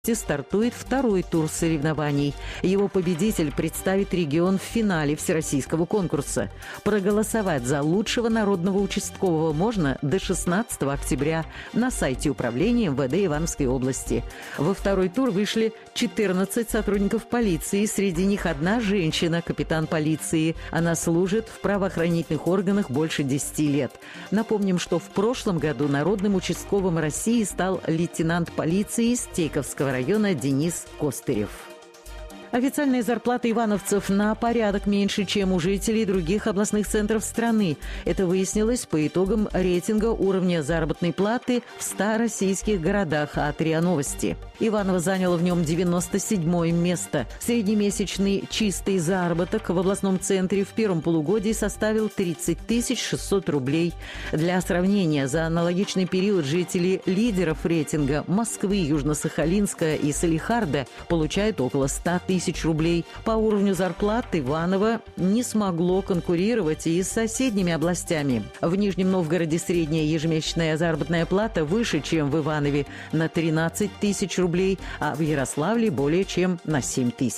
стартует второй тур соревнований. Его победитель представит регион в финале всероссийского конкурса. Проголосовать за лучшего народного участкового можно до 16 октября на сайте управления МВД Ивановской области. Во второй тур вышли 14 сотрудников полиции, среди них одна женщина, капитан полиции. Она служит в правоохранительных органах больше 10 лет. Напомним, что в прошлом году народным участковым России стал лейтенант полиции Стейковского района Денис Костырев. Официальная зарплата ивановцев на порядок меньше, чем у жителей других областных центров страны. Это выяснилось по итогам рейтинга уровня заработной платы в 100 российских городах от РИА Новости. Иваново заняло в нем 97-е место. Среднемесячный чистый заработок в областном центре в первом полугодии составил 30 600 рублей. Для сравнения, за аналогичный период жители лидеров рейтинга Москвы, Южно-Сахалинска и Салихарда получают около 100 000 рублей. По уровню зарплат Иваново не смогло конкурировать и с соседними областями. В Нижнем Новгороде средняя ежемесячная заработная плата выше, чем в Иванове, на 13 000 рублей, а в Ярославле более чем на 7 000.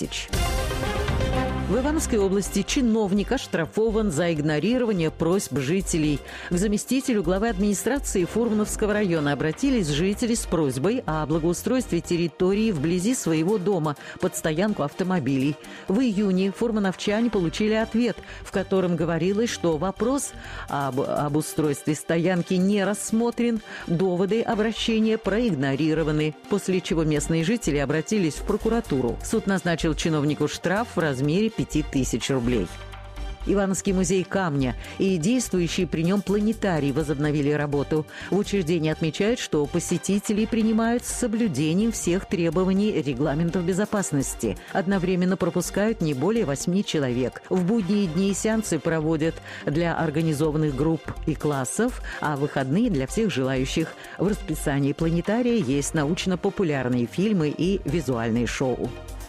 В Ивановской области чиновник оштрафован за игнорирование просьб жителей. К заместителю главы администрации Фурмановского района обратились жители с просьбой о благоустройстве территории вблизи своего дома под стоянку автомобилей. В июне фурмановчане получили ответ, в котором говорилось, что вопрос об устройстве стоянки не рассмотрен, доводы обращения проигнорированы, после чего местные жители обратились в прокуратуру. Суд назначил чиновнику штраф в размере 5000 рублей. Ивановский музей камня и действующий при нем планетарий возобновили работу. В учреждении отмечают, что посетителей принимают с соблюдением всех требований регламентов безопасности. Одновременно пропускают не более 8 человек. В будние дни сеансы проводят для организованных групп и классов, а в выходные для всех желающих. В расписании планетария есть научно-популярные фильмы и визуальные шоу.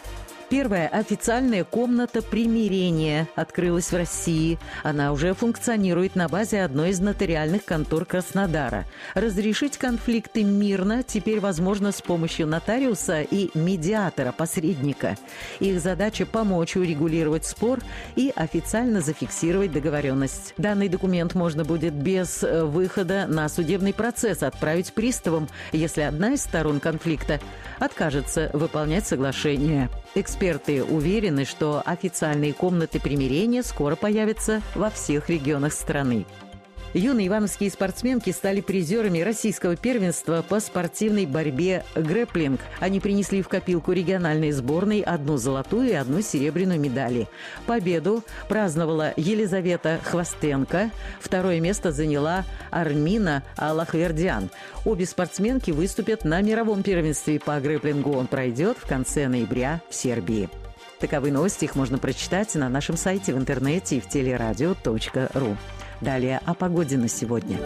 Первая официальная комната примирения открылась в России. Она уже функционирует на базе одной из нотариальных контор Краснодара. Разрешить конфликты мирно теперь возможно с помощью нотариуса и медиатора-посредника. Их задача – помочь урегулировать спор и официально зафиксировать договоренность. Данный документ можно будет без выхода на судебный процесс отправить приставам, если одна из сторон конфликта откажется выполнять соглашение. Эксперты уверены, что официальные комнаты примирения скоро появятся во всех регионах страны. Юные ивановские спортсменки стали призерами российского первенства по спортивной борьбе грэпплинг. Они принесли в копилку региональной сборной 1 золотую и 1 серебряную медали. Победу праздновала Елизавета Хвостенко. Второе место заняла Армина Аллахвердян. Обе спортсменки выступят на мировом первенстве по грэпплингу. Он пройдет в конце ноября в Сербии. Таковы новости, их можно прочитать на нашем сайте в интернете и в телерадио.ру. Далее о погоде на сегодня.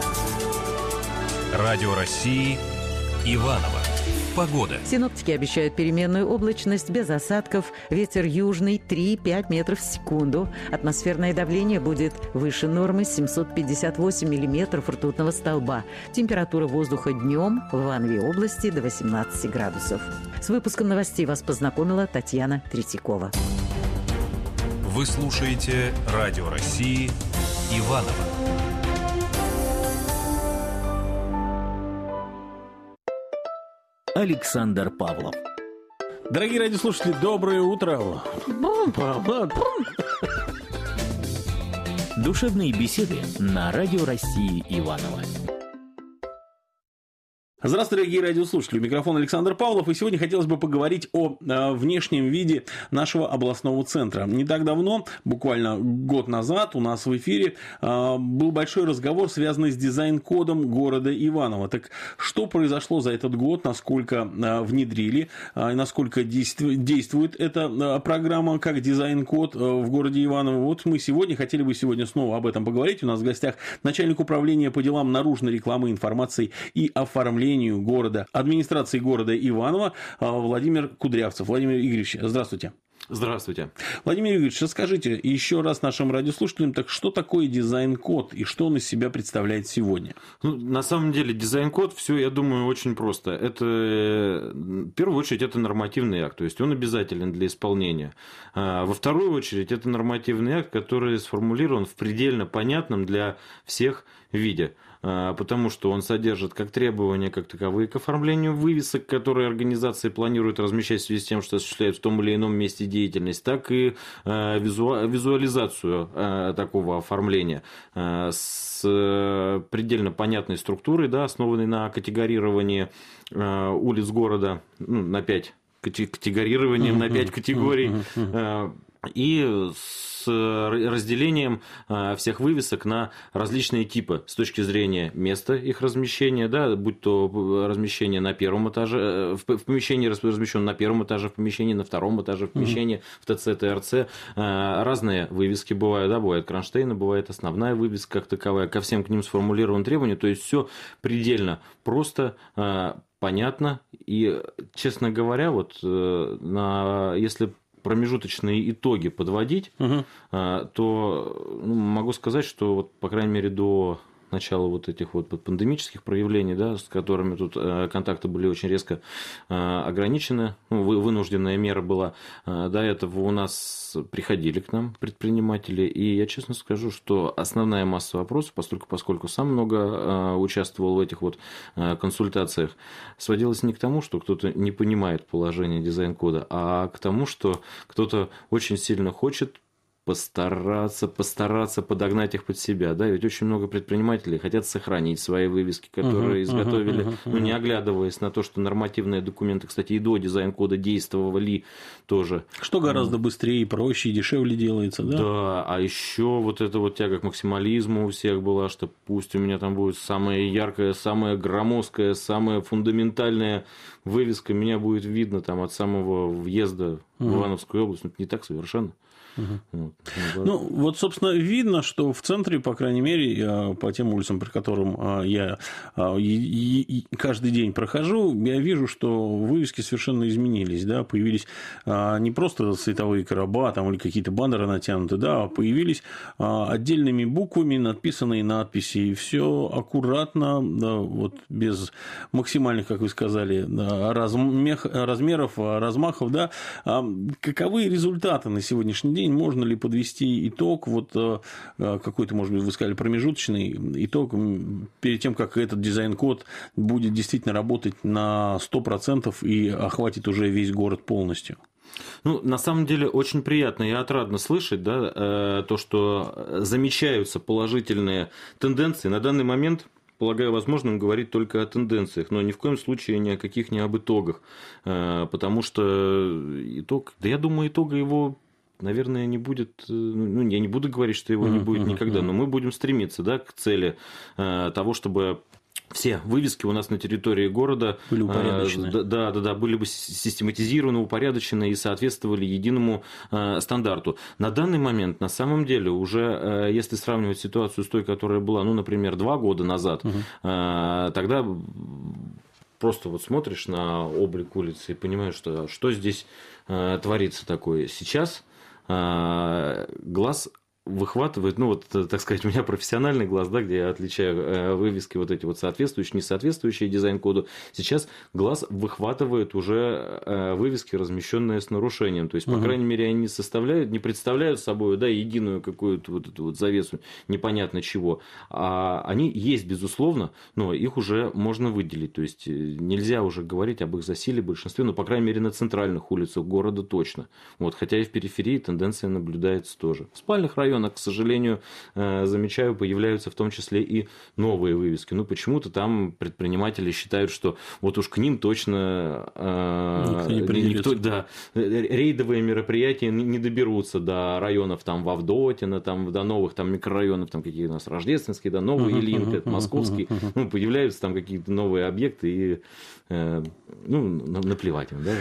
Радио России Иваново. Погода. Синоптики обещают переменную облачность без осадков. Ветер южный 3-5 метров в секунду. Атмосферное давление будет выше нормы 758 миллиметров ртутного столба. Температура воздуха днем в Ивановой области до 18 градусов. С выпуском новостей вас познакомила Татьяна Третьякова. Вы слушаете Радио России Иваново. Александр Павлов. Дорогие радиослушатели, доброе утро. Душевные беседы на Радио России Иваново. Здравствуйте, дорогие радиослушатели. У микрофона Александр Павлов. И сегодня хотелось бы поговорить о внешнем виде нашего областного центра. Не так давно, буквально год назад, у нас в эфире был большой разговор, связанный с дизайн-кодом города Иваново. Так что произошло за этот год, насколько внедрили, насколько действует эта программа как дизайн-код в городе Иваново. Вот мы хотели бы сегодня снова об этом поговорить. У нас в гостях начальник управления по делам наружной рекламы, информации и оформления города, администрации города Иваново Владимир Кудрявцев. Владимир Игоревич, здравствуйте. Здравствуйте. Владимир Юрьевич, расскажите еще раз нашим радиослушателям, так что такое дизайн-код и что он из себя представляет сегодня? На самом деле дизайн-код, все, я думаю, очень просто. Это, в первую очередь, это нормативный акт, то есть он обязателен для исполнения. Во вторую очередь, это нормативный акт, который сформулирован в предельно понятном для всех виде, потому что он содержит как требования, как таковые к оформлению вывесок, которые организации планируют размещать в связи с тем, что осуществляют в том или ином месте деятельность, так и визуализацию такого оформления с предельно понятной структурой, да, основанной на категорировании улиц города, на 5 категорированием, на 5 категорий, и с разделением всех вывесок на различные типы с точки зрения места их размещения, да, будь то размещение на первом этаже, в помещении размещено на первом этаже, в помещении на втором этаже, в помещении в ТЦ, ТРЦ. Разные вывески бывают, да, бывает кронштейны, бывает основная вывеска как таковая, ко всем к ним сформулированы требования, то есть все предельно просто, понятно. И, честно говоря, вот если промежуточные итоги подводить, то могу сказать, что, вот, по крайней мере, до начала вот этих вот пандемических проявлений, да, с которыми тут контакты были очень резко ограничены, вынужденная мера была, до этого у нас приходили к нам предприниматели, и я честно скажу, что основная масса вопросов, поскольку сам много участвовал в этих вот консультациях, сводилась не к тому, что кто-то не понимает положение дизайн-кода, а к тому, что кто-то очень сильно хочет постараться подогнать их под себя. Да? Ведь очень много предпринимателей хотят сохранить свои вывески, которые изготовили, не оглядываясь на то, что нормативные документы, кстати, и до дизайн-кода действовали тоже. Что гораздо быстрее, проще и дешевле делается, да? Да, а еще вот эта вот тяга к максимализму у всех была, что пусть у меня там будет самая яркая, самая громоздкая, самая фундаментальная вывеска, меня будет видно там от самого въезда в Ивановскую область. Это не так совершенно. Вот, собственно, видно, что в центре, по крайней мере, по тем улицам, по которым я каждый день прохожу, я вижу, что вывески совершенно изменились, да, появились не просто световые короба там, или какие-то баннеры натянуты, да, а появились отдельными буквами надписанные надписи, и все аккуратно, да, вот без максимальных, как вы сказали, размеров, размахов, да. Каковы результаты на сегодняшний день? Можно ли подвести итог, вот какой-то, может быть, вы сказали, промежуточный итог перед тем, как этот дизайн-код будет действительно работать на 100% и охватит уже весь город полностью? На самом деле, очень приятно и отрадно слышать, да, то, что замечаются положительные тенденции. На данный момент, полагаю, возможным говорить только о тенденциях, но ни в коем случае ни о каких не об итогах, потому что итог, да я думаю, итога его, наверное, не будет, я не буду говорить, что его не будет никогда, но мы будем стремиться, да, к цели того, чтобы все вывески у нас на территории города были упорядочены. Были бы систематизированы, упорядочены и соответствовали единому стандарту. На данный момент, на самом деле, уже если сравнивать ситуацию с той, которая была, например, 2 года назад, тогда просто вот смотришь на облик улицы и понимаешь, что здесь творится такое. Сейчас глаз выхватывает, так сказать, у меня профессиональный глаз, да, где я отличаю вывески вот эти вот соответствующие, несоответствующие дизайн-коду. Сейчас глаз выхватывает уже вывески, размещенные с нарушением. То есть, по крайней мере, они не представляют собой, да, единую какую-то вот эту вот завесу непонятно чего. А они есть, безусловно, но их уже можно выделить. То есть, нельзя уже говорить об их засилии в большинстве, по крайней мере, на центральных улицах города точно. Вот, хотя и в периферии тенденция наблюдается тоже. В спальных районах, к сожалению, замечаю, появляются в том числе и новые вывески. Почему-то там предприниматели считают, что вот уж к ним точно никто, рейдовые мероприятия не доберутся до районов там в Авдотино, там, до новых там микрорайонов, там какие у нас рождественские, да, новый Ильинка, московский. Появляются там какие-то новые объекты и наплевать им, да?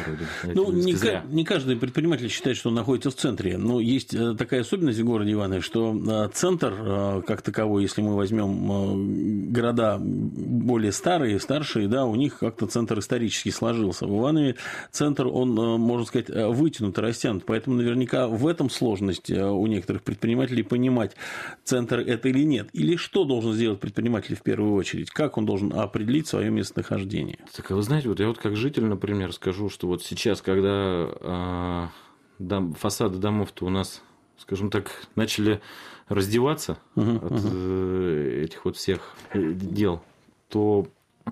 Не каждый предприниматель считает, что он находится в центре, но есть такая особенность в городе Иваново, что центр, как таковой, если мы возьмем города более старшие, да, у них как-то центр исторически сложился. В Иванове центр, он, можно сказать, вытянут и растянут. Поэтому наверняка в этом сложность у некоторых предпринимателей понимать, центр это или нет. Или что должен сделать предприниматель в первую очередь? Как он должен определить свое местонахождение? Так, вы знаете, вот я как житель, например, скажу, что вот сейчас, когда фасады домов-то у нас, скажем так, начали раздеваться от этих вот всех дел, то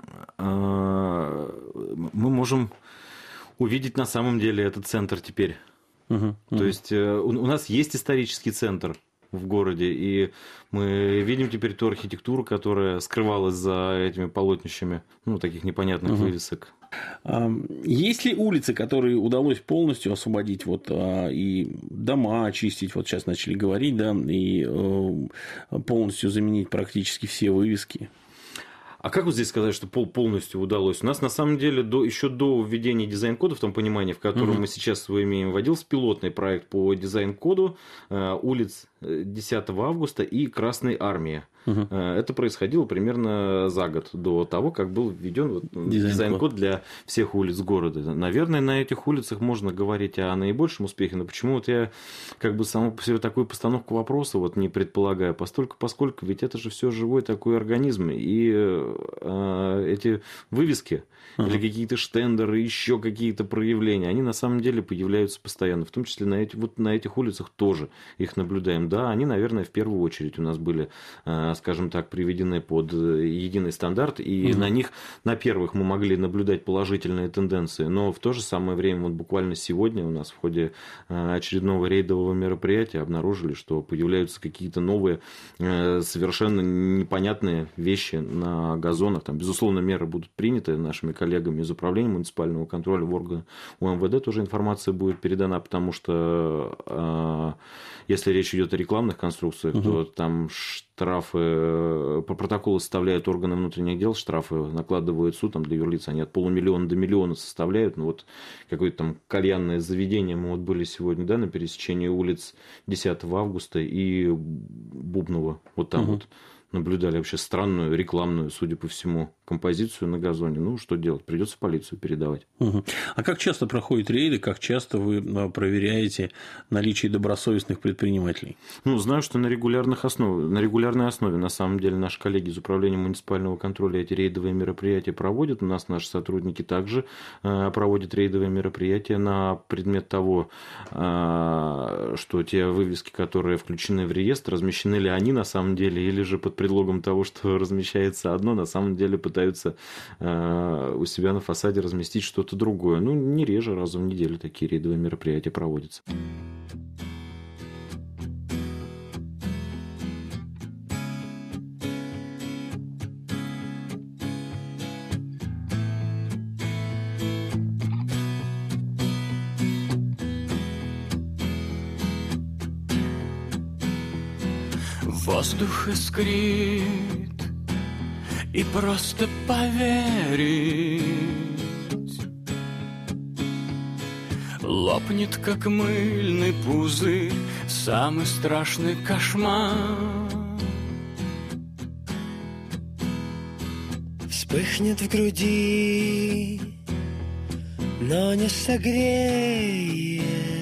мы можем увидеть на самом деле этот центр теперь. То есть у нас есть исторический центр в городе, и мы видим теперь ту архитектуру, которая скрывалась за этими полотнищами, таких непонятных вывесок. Есть ли улицы, которые удалось полностью освободить, и дома очистить, вот сейчас начали говорить, да, и полностью заменить практически все вывески? А как вот здесь сказать, что полностью удалось? У нас, на самом деле, еще до введения дизайн-кода, в том понимании, в котором мы сейчас его имеем, вводился пилотный проект по дизайн-коду улиц 10 августа и Красной Армии. Это происходило примерно за год до того, как был введен дизайн-код для всех улиц города. Наверное, на этих улицах можно говорить о наибольшем успехе, но почему я саму по себе такую постановку вопроса не предполагаю, поскольку ведь это же все живой такой организм, и эти вывески или какие-то штендеры, еще какие-то проявления, они на самом деле появляются постоянно, в том числе на этих улицах тоже их наблюдаем. Да, они, наверное, в первую очередь у нас были, скажем так, приведены под единый стандарт, и на них, на первых, мы могли наблюдать положительные тенденции, но в то же самое время, буквально сегодня у нас в ходе очередного рейдового мероприятия обнаружили, что появляются какие-то новые, совершенно непонятные вещи на газонах. Там, безусловно, меры будут приняты нашими коллегами из управления муниципального контроля в органы УМВД, тоже информация будет передана, потому что если речь идет о рекламных конструкциях, то там штрафы, по протоколу составляют органы внутренних дел, штрафы накладывают суд, для юрлиц они от $500,000 до $1 миллиона составляют. Какое-то там кальянное заведение мы были сегодня, да, на пересечении улиц 10 августа и Бубнова, там наблюдали вообще странную рекламную, судя по всему, композицию на газоне. Что делать? Придется полицию передавать. А как часто проходят рейды, как часто вы проверяете наличие добросовестных предпринимателей? Знаю, что на регулярной основе, на самом деле, наши коллеги из управления муниципального контроля эти рейдовые мероприятия проводят. У нас наши сотрудники также проводят рейдовые мероприятия на предмет того, что те вывески, которые включены в реестр, размещены ли они на самом деле, или же под предлогом того, что размещается одно, на самом деле пытаются у себя на фасаде разместить что-то другое. Не реже, раза в неделю такие рейдовые мероприятия проводятся. Воздух искрит, и просто поверить лопнет, как мыльный пузырь, самый страшный кошмар. Вспыхнет в груди, но не согреет.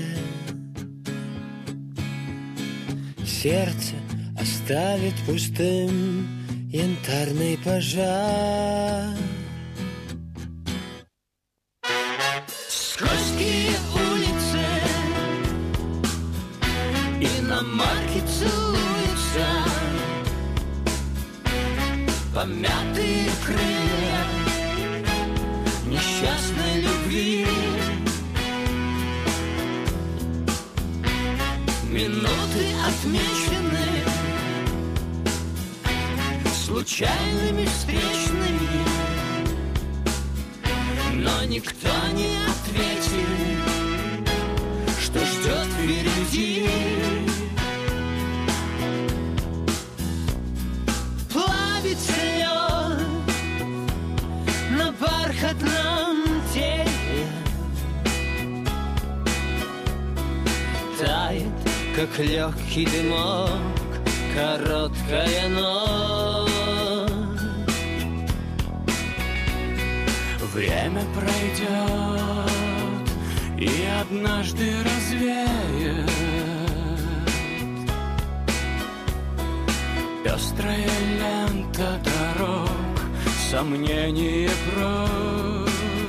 Сердце оставит пустым янтарный пожар. Скользкие улицы, иномарки целуются, помятые крылья несчастной любви. Минуты отмечены случайными встречными, но никто не ответит, что ждет впереди. Плавится лед на бархатном теле, тает, как легкий дымок, короткая ночь. время пройдет, однажды развеет. Пестрая лента дорог, сомнения прочь.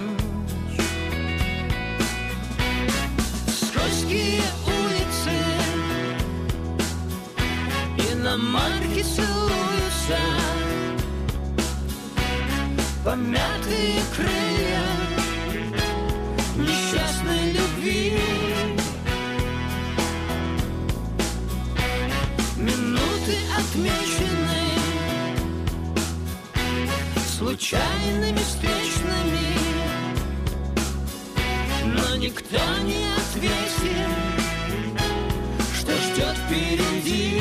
Скользкие улицы, иномарки целуются, помятые крылья несчастной любви. Минуты отмечены случайными встречными, но никто не ответит, что ждет впереди.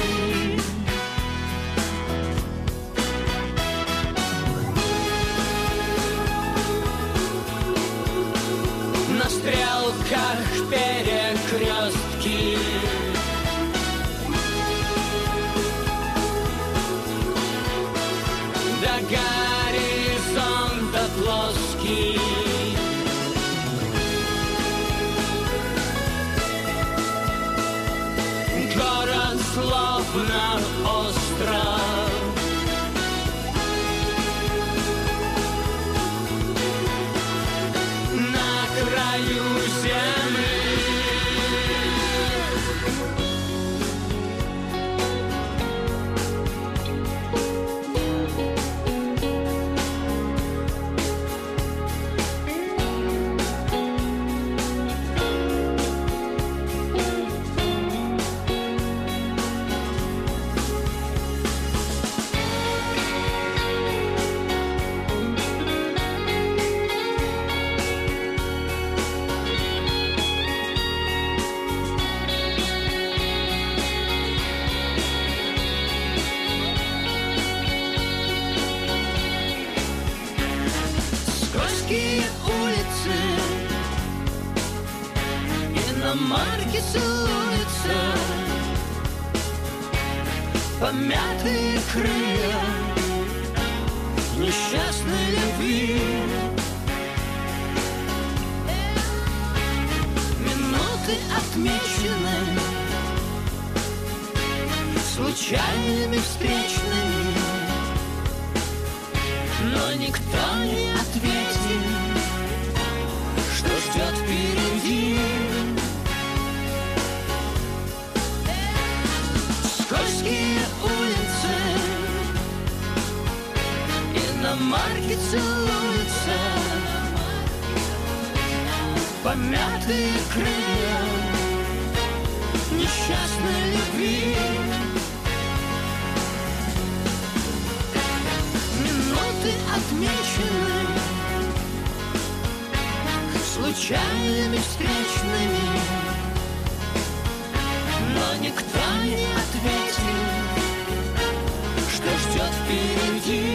На стрелках перекрестки, до горизонта плоский. Город словно остров, на краю земли. Скользкие улицы, иномарки целуются, помятые крылья несчастной любви. Минуты отмечены случайными встречными, но никто не ответит, что ждет впереди. Скользкие улицы, иномарки целуются, помятые крылья несчастной любви. Минуты отмечены случайными встречными, но никто не ответит, что ждет впереди.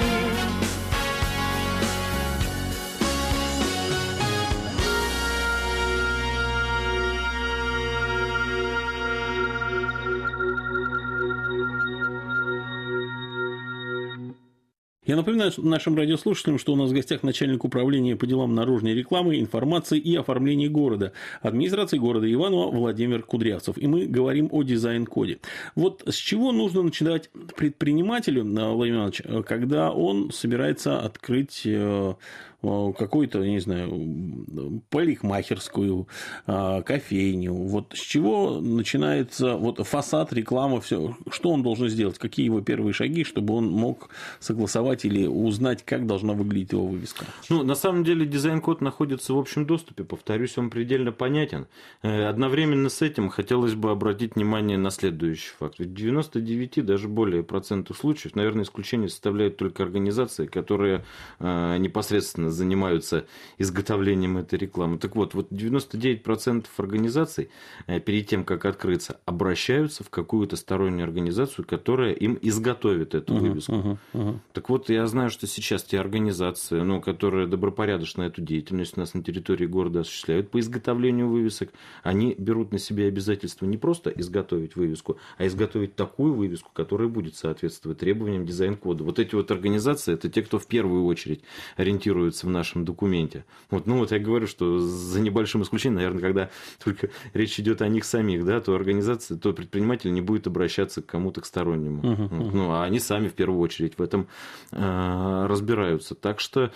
Я напоминаю нашим радиослушателям, что у нас в гостях начальник управления по делам наружной рекламы, информации и оформления города администрации города Иваново Владимир Кудрявцев. И мы говорим о дизайн-коде. Вот с чего нужно начинать предпринимателю, Владимир Иванович, когда он собирается открыть какую-то, я не знаю, парикмахерскую, кофейню. Вот с чего начинается вот фасад, реклама, все. Что он должен сделать? Какие его первые шаги, чтобы он мог согласовать или узнать, как должна выглядеть его вывеска? Ну, на самом деле, дизайн-код находится в общем доступе. Повторюсь, он предельно понятен. Одновременно с этим хотелось бы обратить внимание на следующий факт. В 99, даже более процентов случаев, наверное, исключение составляют только организации, которые непосредственно занимаются изготовлением этой рекламы. Так вот 99% организаций перед тем, как открыться, обращаются в какую-то стороннюю организацию, которая им изготовит эту вывеску. Так вот, я знаю, что сейчас те организации, которые добропорядочно эту деятельность у нас на территории города осуществляют по изготовлению вывесок, они берут на себя обязательство не просто изготовить вывеску, а изготовить такую вывеску, которая будет соответствовать требованиям дизайн-кода. Вот эти вот организации, это те, кто в первую очередь ориентируется оказывается в нашем документе. Вот, ну, вот я говорю, что за небольшим исключением, наверное, когда только речь идет о них самих, да, то организация, то предприниматель не будет обращаться к кому-то к стороннему. Ну, а они сами в первую очередь в этом разбираются. Так что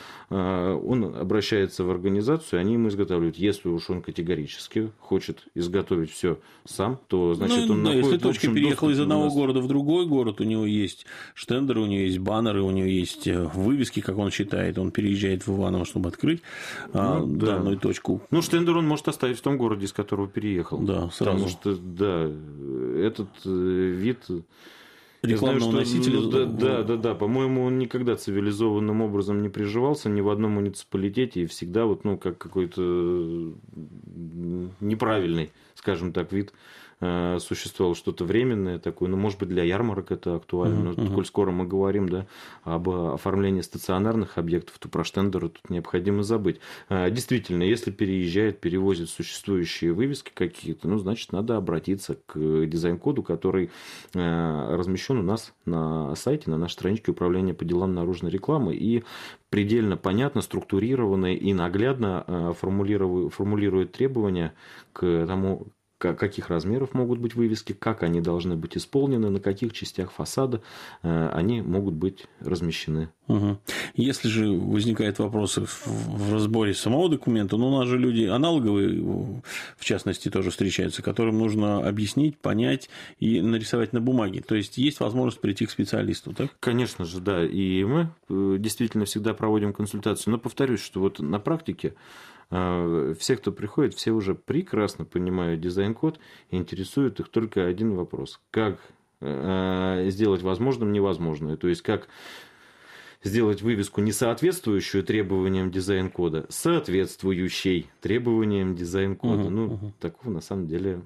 он обращается в организацию, они ему изготавливают. Если уж он категорически хочет изготовить все сам, то значит он находит. Если точка переехала из одного города в другой город, у него есть штендеры, у него есть баннеры, у него есть вывески, как он считает, он переезжает в Иваново, чтобы открыть данную точку. Ну, штендер он может оставить в том городе, из которого переехал. Да, сразу. Потому что, да, этот вид... Рекламного носителя. Да. По-моему, он никогда цивилизованным образом не приживался ни в одном муниципалитете и всегда вот, ну, как какой-то неправильный, скажем так, вид существовало, что-то временное такое, ну, может быть, для ярмарок это актуально, но коль скоро мы говорим, да, об оформлении стационарных объектов, то про штендеры тут необходимо забыть. Действительно, если перевозят существующие вывески какие-то, ну, значит, надо обратиться к дизайн-коду, который размещен у нас на сайте, на нашей страничке управления по делам наружной рекламы, и предельно понятно, структурированно и наглядно формулирует требования к тому, каких размеров могут быть вывески, как они должны быть исполнены, на каких частях фасада они могут быть размещены. Если же возникают вопросы в разборе самого документа, ну, у нас же люди аналоговые, в частности, тоже встречаются, которым нужно объяснить, понять и нарисовать на бумаге. То есть, есть возможность прийти к специалисту, так? Конечно же, да. И мы действительно всегда проводим консультацию. Но повторюсь, что вот на практике все, кто приходит, все уже прекрасно понимают дизайн-код, и интересует их только один вопрос. Как сделать возможным невозможное? То есть, как сделать вывеску, не соответствующую требованиям дизайн-кода, соответствующей требованиям дизайн-кода. Такого на самом деле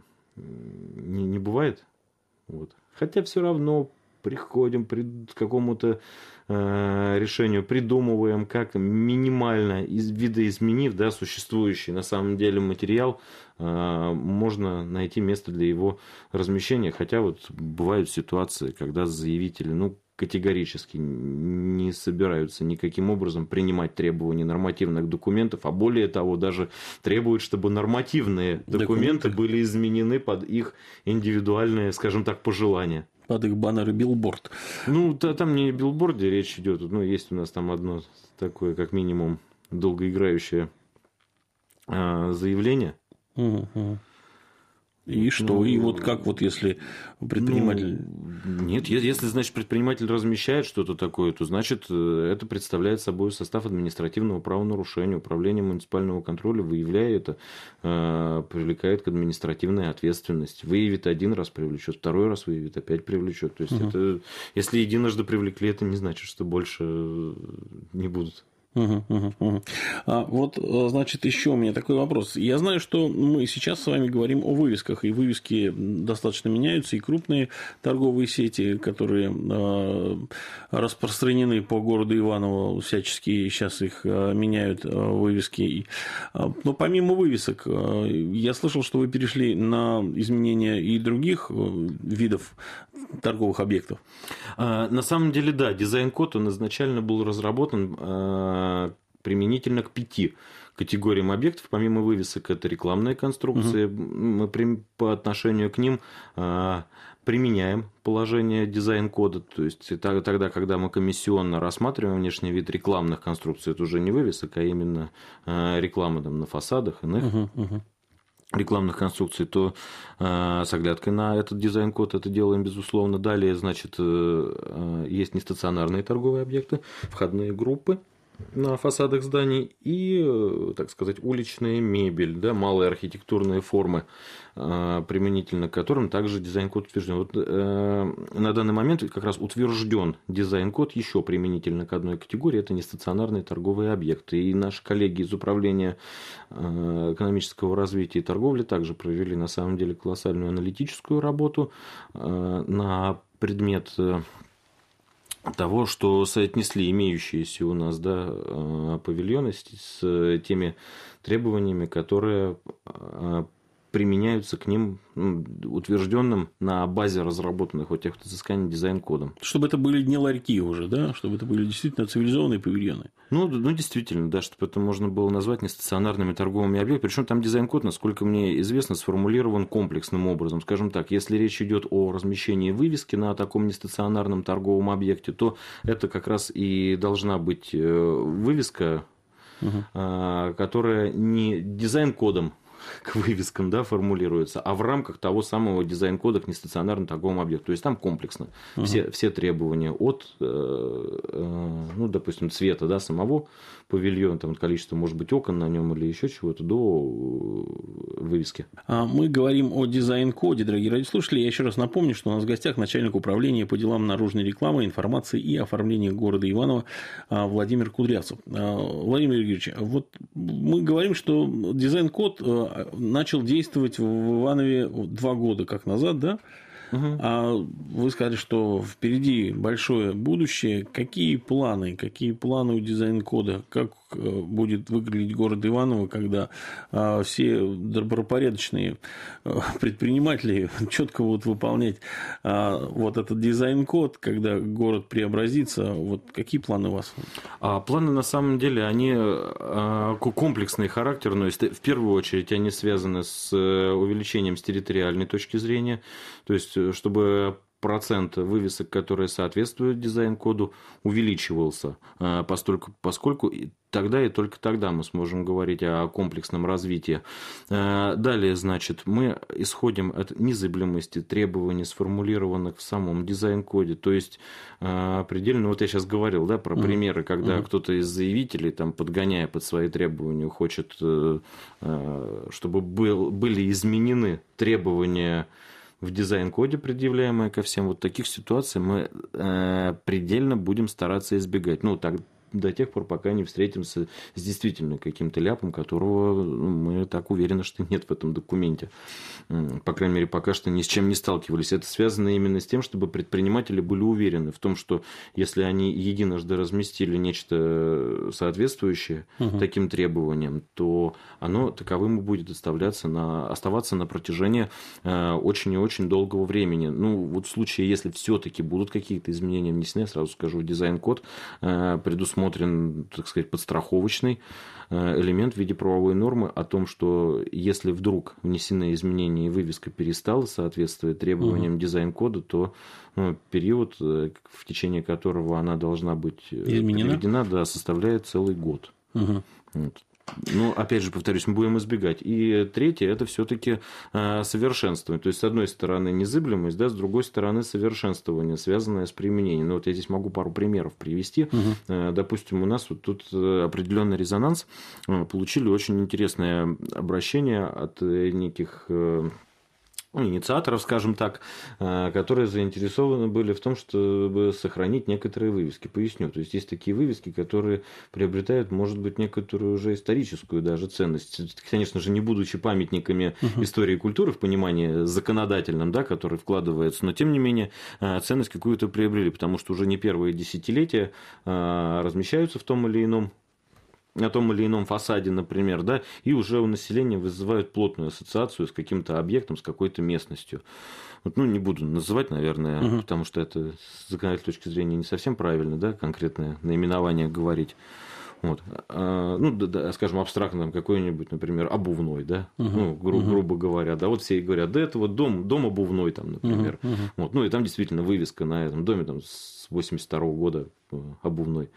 не бывает. Вот. Хотя все равно приходим к какому-то решению, придумываем, как минимально видоизменив, да, существующий на самом деле материал, можно найти место для его размещения. Хотя вот бывают ситуации, когда заявители категорически не собираются никаким образом принимать требования нормативных документов, а более того, даже требуют, чтобы нормативные документы были изменены под их индивидуальные, скажем так, пожелания. Под их баннер и билборд. Там не о билборде речь идет. Есть у нас там одно такое, как минимум, долгоиграющее заявление. И что? И вот как вот если предприниматель... Нет, если, значит, предприниматель размещает что-то такое, то, значит, это представляет собой состав административного правонарушения. Управление муниципального контроля, выявляя это, привлекает к административной ответственности. Выявит один раз, привлечет, второй раз выявит, опять привлечет. То есть, это, если единожды привлекли, это не значит, что больше не будут. Вот, значит, еще у меня такой вопрос. Я знаю, что мы сейчас с вами говорим о вывесках, и вывески достаточно меняются, и крупные торговые сети, которые распространены по городу Иваново, всячески сейчас их меняют, вывески. Но помимо вывесок, я слышал, что вы перешли на изменения и других видов торговых объектов. На самом деле, да, дизайн-код, он изначально был разработан применительно к 5 категориям объектов. Помимо вывесок, это рекламные конструкции. Мы по отношению к ним применяем положение дизайн-кода. То есть, тогда, когда мы комиссионно рассматриваем внешний вид рекламных конструкций, это уже не вывесок, а именно реклама на фасадах, иных рекламных конструкций, то с оглядкой на этот дизайн-код это делаем, безусловно. Далее, значит, есть нестационарные торговые объекты, входные группы на фасадах зданий и, так сказать, уличная мебель, да, малые архитектурные формы, применительно к которым также дизайн-код утвержден. Вот, на данный момент как раз утвержден дизайн-код еще применительно к одной категории, это нестационарные торговые объекты. И наши коллеги из Управления экономического развития и торговли также провели на самом деле колоссальную аналитическую работу на предмет того, что соотнесли имеющиеся у нас, да, павильоны с теми требованиями, которые применяются к ним утвержденным на базе разработанных вот тех взысканий дизайн-кодом. Чтобы это были не ларьки уже, да? Чтобы это были действительно цивилизованные павильоны. Ну, действительно, да, чтобы это можно было назвать нестационарными торговыми объектами. Причем там дизайн-код, насколько мне известно, сформулирован комплексным образом. Скажем так, если речь идет о размещении вывески на таком нестационарном торговом объекте, то это как раз и должна быть вывеска, которая не дизайн-кодом к вывескам, да, формулируется, а в рамках того самого дизайн-кода к нестационарному торговому объекту. То есть там комплексно все требования от, допустим, цвета, да, самого павильона, там количество, может быть, окон на нем или еще чего-то, до вывески. Мы говорим о дизайн-коде, дорогие радиослушатели. Я еще раз напомню, что у нас в гостях начальник управления по делам наружной рекламы, информации и оформления города Иваново Владимир Кудрявцев. Владимир Юрьевич, вот мы говорим, что дизайн-код начал действовать в Иванове 2 года как назад, да? А вы сказали, что впереди большое будущее. Какие планы у дизайн-кода? Как будет выглядеть город Иваново, когда все добропорядочные предприниматели четко будут выполнять вот этот дизайн-код, когда город преобразится? Вот какие планы у вас? Планы, на самом деле, они комплексные, характерные. В первую очередь, они связаны с увеличением с территориальной точки зрения. То есть, чтобы процент вывесок, которые соответствуют дизайн-коду, увеличивался, поскольку тогда и только тогда мы сможем говорить о комплексном развитии. Далее, значит, мы исходим от незыблемости требований, сформулированных в самом дизайн-коде. То есть, предельно, вот я сейчас говорил, да, про примеры, когда кто-то из заявителей, там, подгоняя под свои требования, хочет, чтобы были изменены требования в дизайн-коде, предъявляемые ко всем. Вот таких ситуаций мы предельно будем стараться избегать. Так, до тех пор, пока не встретимся с действительно каким-то ляпом, которого мы так уверены, что нет в этом документе. По крайней мере, пока что ни с чем не сталкивались. Это связано именно с тем, чтобы предприниматели были уверены в том, что если они единожды разместили нечто соответствующее таким требованиям, то оно таковым и будет оставаться на протяжении очень и очень долгого времени. Вот в случае, если все-таки будут какие-то изменения внесены, я сразу скажу, дизайн-код предусмотрен, так сказать, подстраховочный элемент в виде правовой нормы о том, что если вдруг внесены изменения и вывеска перестала соответствовать требованиям дизайн-кода, то период, в течение которого она должна быть приведена, составляет целый год. Вот. Опять же, повторюсь, мы будем избегать. И третье – это все-таки совершенствование. То есть, с одной стороны, незыблемость, да, с другой стороны, совершенствование, связанное с применением. Я здесь могу пару примеров привести. Допустим, у нас вот тут определенный резонанс. Получили очень интересное обращение от неких инициаторов, скажем так, которые заинтересованы были в том, чтобы сохранить некоторые вывески. Поясню. То есть, есть такие вывески, которые приобретают, может быть, некоторую уже историческую даже ценность. Конечно же, не будучи памятниками истории и культуры в понимании законодательном, да, который вкладывается, но, тем не менее, ценность какую-то приобрели, потому что уже не первые десятилетия размещаются на том или ином фасаде, например, да, и уже у населения вызывают плотную ассоциацию с каким-то объектом, с какой-то местностью. Не буду называть, наверное, потому что это с законодательной точки зрения не совсем правильно, да, конкретное наименование говорить. Скажем, абстрактно какой-нибудь, например, обувной, да, грубо говоря, да, вот все говорят, да, это вот дом обувной, там, например, и там действительно вывеска на этом доме, там, с 1982 года обувной.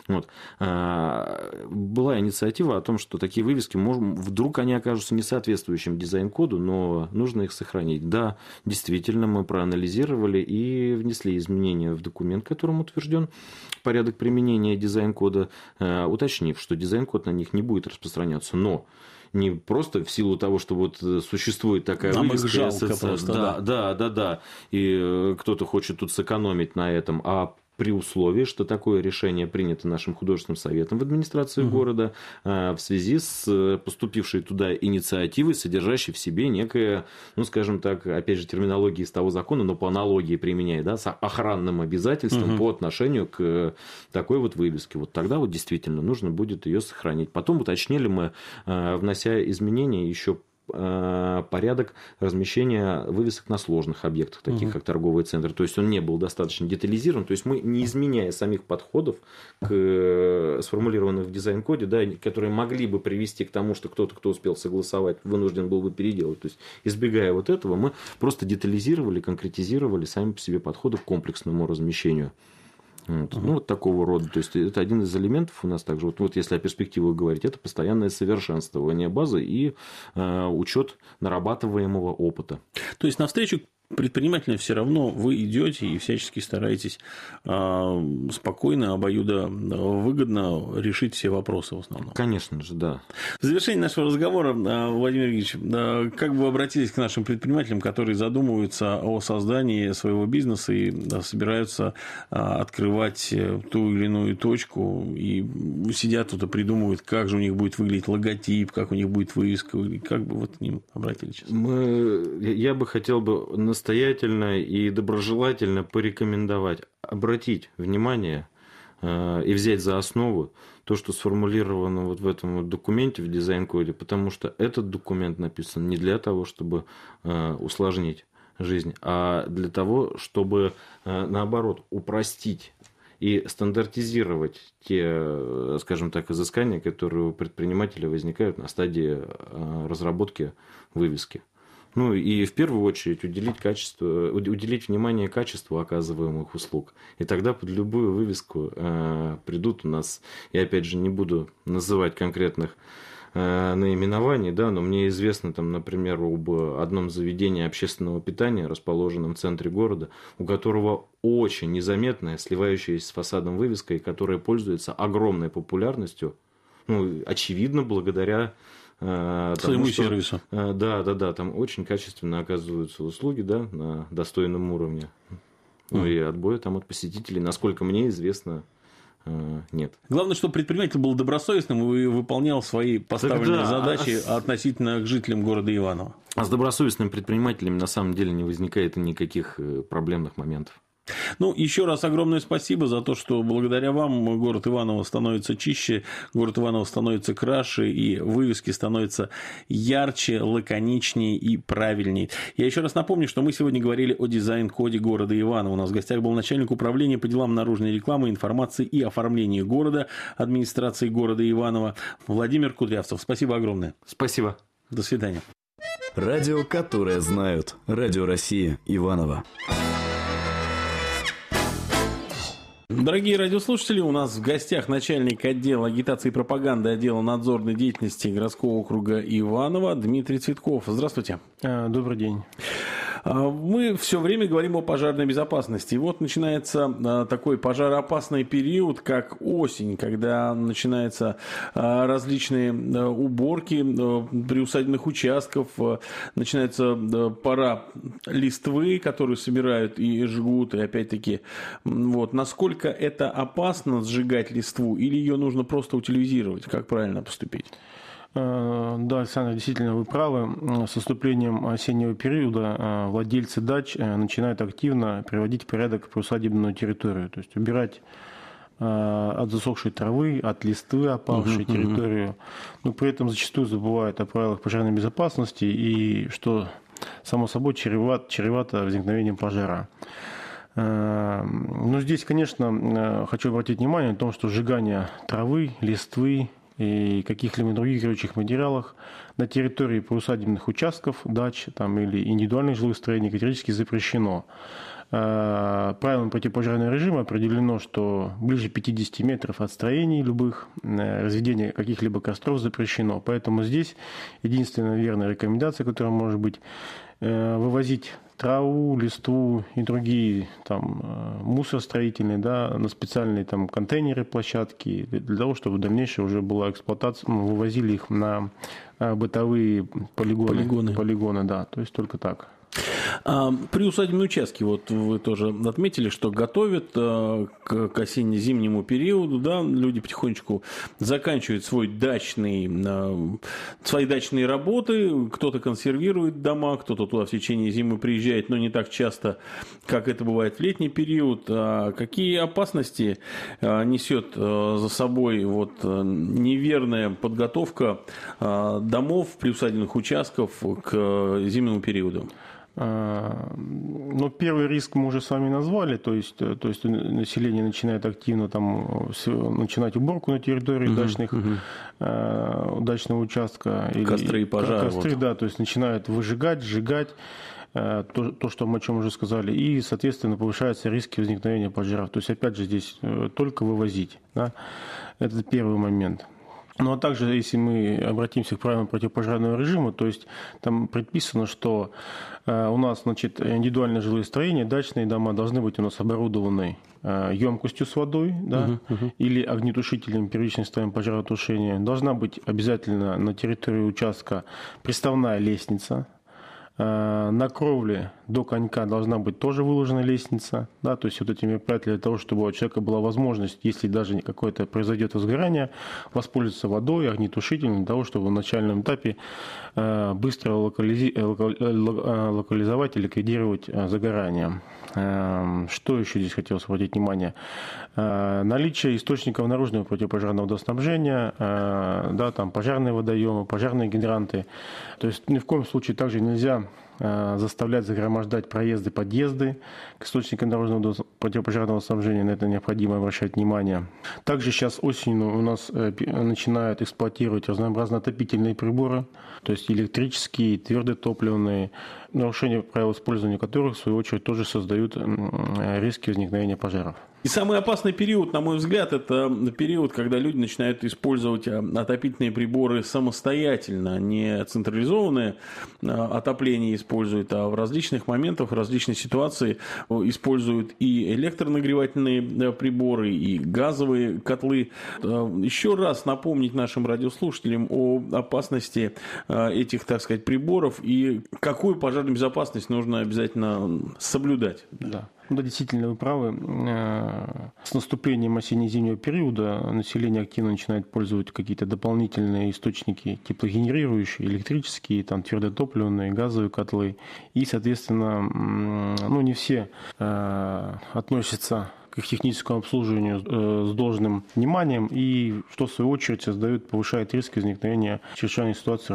Была инициатива о том, что такие вывески, вдруг они окажутся несоответствующим дизайн-коду, но нужно их сохранить. Да, действительно, мы проанализировали и внесли изменения в документ, которым утвержден порядок применения дизайн-кода, уточнив, что дизайн-код на них не будет распространяться, но не просто в силу того, что вот существует такая вывеска. Жалко просто, да. И кто-то хочет тут сэкономить на этом, а при условии, что такое решение принято нашим художественным советом в администрации города в связи с поступившей туда инициативой, содержащей в себе некое, скажем так, опять же, терминология из того закона, но по аналогии применяя, да, с охранным обязательством по отношению к такой вот вывеске. Вот тогда вот действительно нужно будет ее сохранить. Потом уточнили мы, внося изменения, еще порядок размещения вывесок на сложных объектах, таких как торговые центры. То есть он не был достаточно детализирован. То есть мы, не изменяя самих подходов, сформулированных в дизайн-коде, да, которые могли бы привести к тому, что кто-то, кто успел согласовать, вынужден был бы переделать. То есть избегая вот этого, мы просто детализировали, конкретизировали сами по себе подходы к комплексному размещению. Вот. Ну, вот такого рода. То есть это один из элементов у нас также. Вот если о перспективах говорить, это постоянное совершенствование базы и учет нарабатываемого опыта. То есть навстречу предпринимателям все равно вы идете и всячески стараетесь спокойно, обоюдовыгодно решить все вопросы в основном. Конечно же, да. В завершении нашего разговора, Владимир Ильич, как бы вы обратились к нашим предпринимателям, которые задумываются о создании своего бизнеса и собираются открывать ту или иную точку и сидят тут и придумывают, как же у них будет выглядеть логотип, как у них будет вывеска, как бы вы к ним обратились? Я бы хотел бы настоятельно и доброжелательно порекомендовать обратить внимание и взять за основу то, что сформулировано вот в этом вот документе, в дизайн-коде, потому что этот документ написан не для того, чтобы усложнить жизнь, а для того, чтобы, наоборот, упростить и стандартизировать те, скажем так, изыскания, которые у предпринимателя возникают на стадии разработки вывески. Ну и в первую очередь уделить внимание качеству оказываемых услуг. И тогда под любую вывеску придут у нас, я опять же не буду называть конкретных наименований, да, но мне известно, там, например, об одном заведении общественного питания, расположенном в центре города, у которого очень незаметная, сливающаяся с фасадом вывеска, и которая пользуется огромной популярностью, ну, очевидно, благодаря своему сервису. Да, там очень качественно оказываются услуги, да, на достойном уровне. Ну и отбоя там от посетителей, насколько мне известно, нет. Главное, чтобы предприниматель был добросовестным и выполнял свои поставленные задачи относительно к жителям города Иваново. А с добросовестными предпринимателями на самом деле не возникает никаких проблемных моментов. Ну, еще раз огромное спасибо за то, что благодаря вам город Иваново становится чище, город Иваново становится краше, и вывески становятся ярче, лаконичнее и правильнее. Я еще раз напомню, что мы сегодня говорили о дизайн-коде города Иваново. У нас в гостях был начальник управления по делам наружной рекламы, информации и оформления города администрации города Иваново Владимир Кудрявцев. Спасибо огромное. Спасибо. До свидания. Радио, которое знают. Радио России Иваново. Дорогие радиослушатели, у нас в гостях начальник отдела агитации и пропаганды отдела надзорной деятельности городского округа Иваново Дмитрий Цветков. Здравствуйте. Добрый день. Мы все время говорим о пожарной безопасности. И вот начинается такой пожароопасный период, как осень, когда начинаются различные уборки приусадебных участков, начинается пора листвы, которую собирают и жгут, и опять-таки, вот, насколько это опасно сжигать листву, или ее нужно просто утилизировать? Как правильно поступить? Да, Александр, действительно, вы правы. С наступлением осеннего периода владельцы дач начинают активно приводить в порядок приусадебную территорию, то есть убирать от засохшей травы, от листвы опавшей территорию, но при этом зачастую забывают о правилах пожарной безопасности и, что само собой чревато возникновением пожара. Но здесь, конечно, хочу обратить внимание на то, что сжигание травы, листвы и каких-либо других горючих материалов на территории приусадебных участков, дач там, или индивидуальных жилых строений категорически запрещено. Правилами противопожарного режима определено, что ближе 50 метров от строений любых разведение каких-либо костров запрещено. Поэтому здесь единственная верная рекомендация, которая может быть, вывозить траву, листву и другие там, мусор строительный, да, на специальные там, контейнеры, площадки, для того, чтобы в дальнейшем уже была эксплуатация, вывозили их на бытовые полигоны, да, то есть только так. Приусадебные участки, вот вы тоже отметили, что готовят к осенне-зимнему периоду, да, люди потихонечку заканчивают свои дачные работы, кто-то консервирует дома, кто-то туда в течение зимы приезжает, но не так часто, как это бывает в летний период. Какие опасности несет за собой вот неверная подготовка домов, приусадебных участков к зимнему периоду? Ну, первый риск мы уже с вами назвали, то есть население начинает активно начинать уборку на территории дачного участка. Костры и пожары. Костры, да, то есть начинают выжигать, сжигать. То, что мы о чем уже сказали, и, соответственно, повышаются риски возникновения пожаров. То есть, опять же, здесь только вывозить. Да? Это первый момент. Ну, а также, если мы обратимся к правилам противопожарного режима, то есть там предписано, что у нас, значит, индивидуальные жилые строения, дачные дома должны быть у нас оборудованы емкостью с водой, да, или огнетушителем первичным средством пожаротушения. Должна быть обязательно на территории участка приставная лестница. На кровле до конька должна быть тоже выложена лестница, да, то есть вот эти мероприятия для того, чтобы у человека была возможность, если даже какое-то произойдет возгорание, воспользоваться водой, огнетушителем для того, чтобы в начальном этапе быстро локализовать и ликвидировать загорание. Что еще здесь хотелось обратить внимание? Наличие источников наружного противопожарного водоснабжения, да, там пожарные водоемы, пожарные гидранты. То есть ни в коем случае также нельзя заставлять загромождать проезды, подъезды к источникам наружного противопожарного снабжения. На это необходимо обращать внимание. Также сейчас осенью у нас начинают эксплуатировать разнообразные отопительные приборы, то есть электрические, твердотопливные, нарушение правил использования которых, в свою очередь, тоже создают риски возникновения пожаров. И самый опасный период, на мой взгляд, это период, когда люди начинают использовать отопительные приборы самостоятельно, не централизованное отопление используют, а в различных моментах, в различной ситуации используют и электронагревательные приборы, и газовые котлы. Еще раз напомнить нашим радиослушателям о опасности этих, так сказать, приборов и какую пожарную безопасность нужно обязательно соблюдать. Да. Да, действительно, вы правы. С наступлением осенне-зимнего периода население активно начинает пользовать какие-то дополнительные источники теплогенерирующие, электрические, там, твердотопливные, газовые котлы. И, соответственно, ну, не все относятся к их техническому обслуживанию с должным вниманием, и что в свою очередь повышает риск возникновения чрезвычайных ситуаций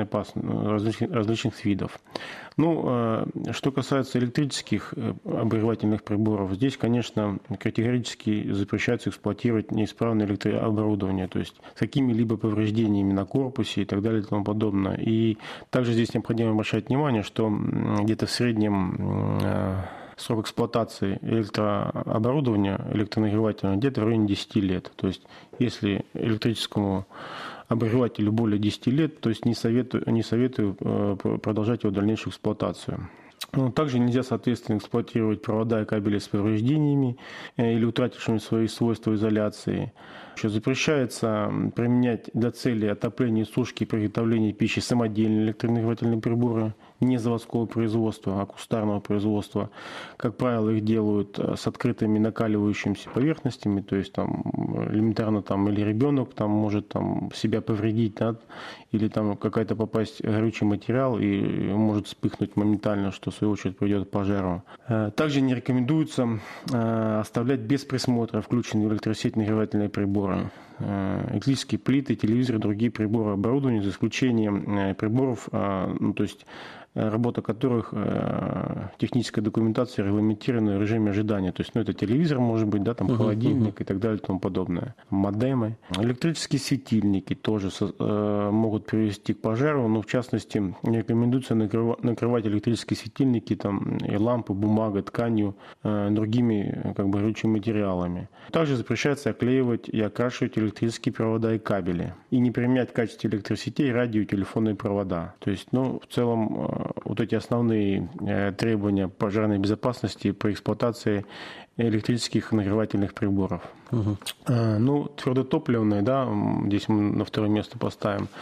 различных видов. Ну, что касается электрических обогревательных приборов, здесь, конечно, категорически запрещается эксплуатировать неисправное электрооборудование, то есть с какими-либо повреждениями на корпусе и так далее и тому подобное. И также здесь необходимо обращать внимание, что где-то в среднем срок эксплуатации электрооборудования, электронагревательного, где-то в районе 10 лет. То есть, если электрическому обогревателю более 10 лет, то есть не советую продолжать его дальнейшую эксплуатацию. Также нельзя, соответственно, эксплуатировать провода и кабели с повреждениями или утратившими свои свойства изоляции. Еще запрещается применять для цели отопления, сушки и приготовления пищи самодельные электронагревательные приборы не заводского производства, а кустарного производства. Как правило, их делают с открытыми накаливающимися поверхностями, то есть там элементарно там или ребенок там может там себя повредить, да, или там какая-то попасть горючий материал и может вспыхнуть моментально, что в свою очередь приведет к пожару. Также не рекомендуется оставлять без присмотра включенные в электросеть нагревательные приборы. Электрические плиты, телевизоры, другие приборы оборудования, за исключением приборов, ну, то есть работа которых техническая документация регламентирована в режиме ожидания. То есть, ну, это телевизор может быть, да, там холодильник и так далее и тому подобное. Модемы. Электрические светильники тоже могут привести к пожару, но в частности не рекомендуется накрывать электрические светильники там, и лампы бумагой, тканью, другими как бы горючими материалами. Также запрещается оклеивать и окрашивать электрические провода и кабели. И не применять в качестве электросетей радио и телефонные провода. То есть, ну, в целом, вот эти основные требования пожарной безопасности при эксплуатации электрических нагревательных приборов. Ну, твердотопливные, да, здесь мы на второе место поставим.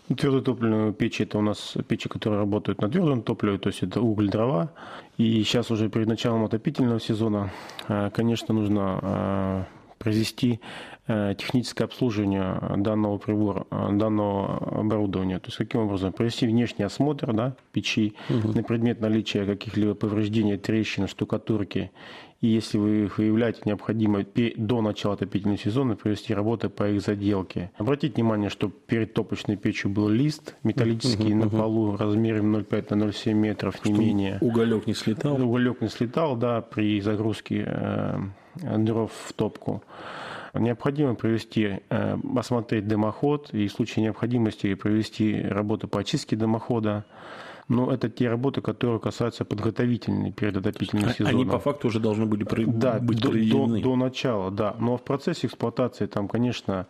Твердые топливные печи – это у нас печи, которые работают на твердом топливе, то есть это уголь, дрова. И сейчас уже перед началом отопительного сезона, конечно, нужно произвести техническое обслуживание данного прибора, данного оборудования. То есть каким образом? Провести внешний осмотр, да, печи на предмет наличия каких-либо повреждений, трещин, штукатурки. И если вы их выявляете, необходимо до начала отопительного сезона провести работы по их заделке. Обратите внимание, что перед топочной печью был лист металлический на полу размером 0,5 на 0,7 метров, не менее. Уголек не слетал? Уголек не слетал, да, при загрузке дров в топку. Необходимо провести, осмотреть дымоход и в случае необходимости провести работу по очистке дымохода. Но это те работы, которые касаются подготовительной перед отопительным сезоном. Они по факту уже должны были быть проведены. До начала, да. Но в процессе эксплуатации там, конечно,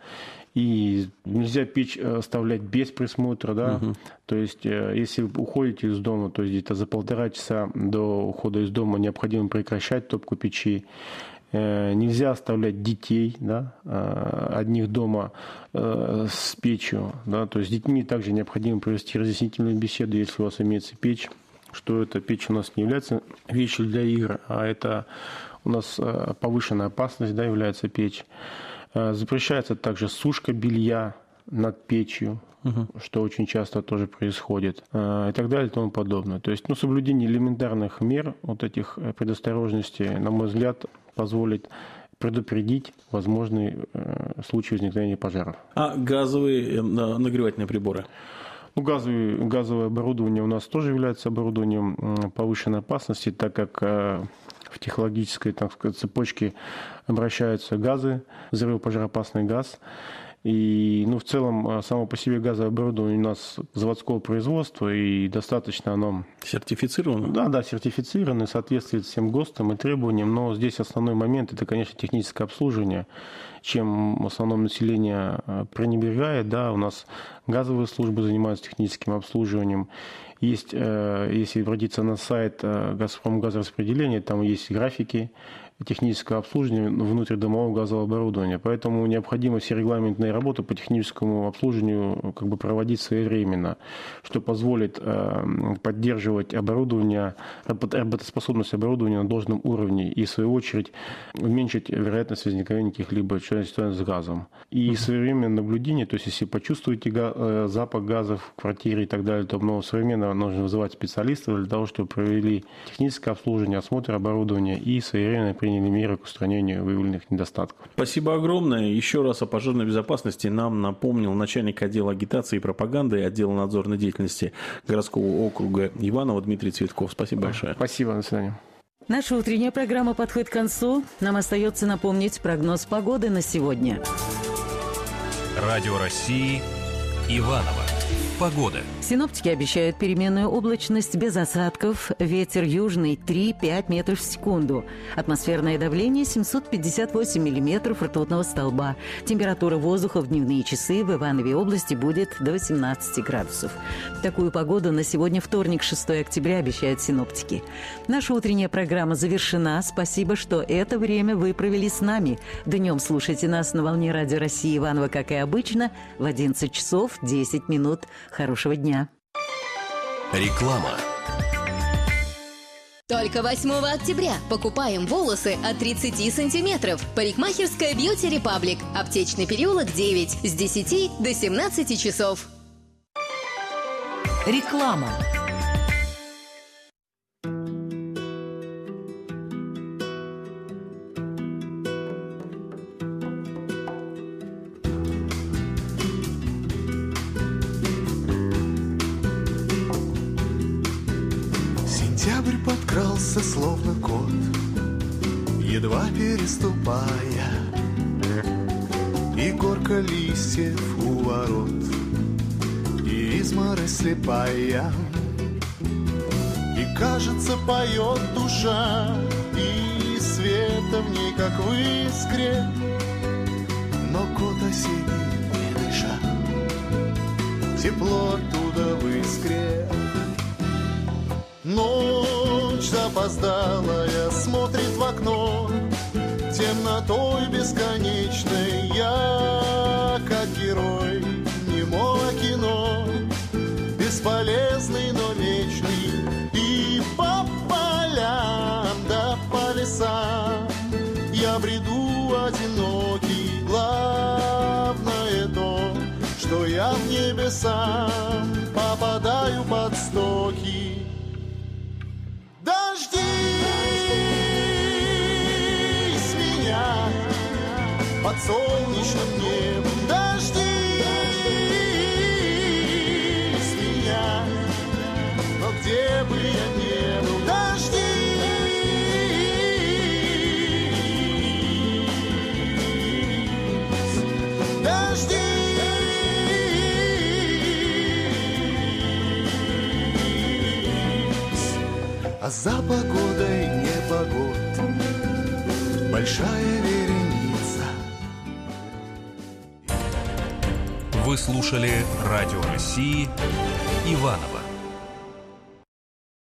и нельзя печь оставлять без присмотра, да. То есть, если вы уходите из дома, то есть где-то за 1,5 часа до ухода из дома необходимо прекращать топку печи. Нельзя оставлять детей, да, одних дома с печью. Да, то есть с детьми также необходимо провести разъяснительную беседу, если у вас имеется печь, что эта печь у нас не является вещью для игр, а это у нас повышенная опасность, да, является печь. Запрещается также сушка белья над печью, что очень часто тоже происходит, и так далее и тому подобное. То есть, соблюдение элементарных мер, вот этих предосторожностей, на мой взгляд, позволит предупредить возможный случай возникновения пожаров. А газовые нагревательные приборы? Газовое оборудование у нас тоже является оборудованием повышенной опасности, так как в технологической, так сказать, цепочке обращаются газы, взрывопожароопасный газ. И, в целом, само по себе газовое оборудование у нас заводского производства, и достаточно оно... Сертифицировано? Да, сертифицировано, соответствует всем ГОСТам и требованиям, но здесь основной момент – это, конечно, техническое обслуживание, чем в основном население пренебрегает, да, у нас газовые службы занимаются техническим обслуживанием. Есть, если обратиться на сайт «Газпромгазораспределения», там есть графики технического обслуживания внутридомового газового оборудования. Поэтому необходимо все регламентные работы по техническому обслуживанию проводить своевременно, что позволит поддерживать оборудование, работоспособность оборудования на должном уровне и, в свою очередь, уменьшить вероятность возникновения каких-либо ситуаций с газом. И своевременное наблюдение, то есть если почувствуете запах газов в квартире и так далее, то своевременно нужно вызывать специалистов для того, чтобы провели техническое обслуживание, осмотр оборудования и своевременно приняли меры к устранению выявленных недостатков. Спасибо огромное. Еще раз о пожарной безопасности нам напомнил начальник отдела агитации и пропаганды отдела надзорной деятельности городского округа Иваново Дмитрий Цветков. Спасибо большое. Спасибо, до свидания. Наша утренняя программа подходит к концу. Нам остается напомнить прогноз погоды на сегодня. Радио России Иваново. Погода. Синоптики обещают переменную облачность без осадков. Ветер южный 3-5 метров в секунду. Атмосферное давление 758 миллиметров ртутного столба. Температура воздуха в дневные часы в Ивановой области будет до 18 градусов. Такую погоду на сегодня, вторник, 6 октября, обещают синоптики. Наша утренняя программа завершена. Спасибо, что это время вы провели с нами. Днем слушайте нас на волне Радио России Иваново, как и обычно, в 11 часов 10 минут. Хорошего дня. Реклама. Только 8 октября покупаем волосы от 30 сантиметров. Парикмахерская Beauty Republic. Аптечный переулок 9. С 10 до 17 часов. Реклама. Сентябрь подкрался, словно кот, едва переступая, и горка листьев у ворот, и изморозь слепая. И, кажется, поет душа, и света в ней, как в искре, но кот осенний не дыша, тепло оттуда в искре. Ночь запоздалая смотрит в окно, темнотой бесконечной я, как герой немого кино, же сам попадаю под стоки. Дожди с меня под солнечным небом, дожди с меня, но где бы я ни был, дожди. А за погодой непогод большая вереница. Вы слушали Радио России Иваново.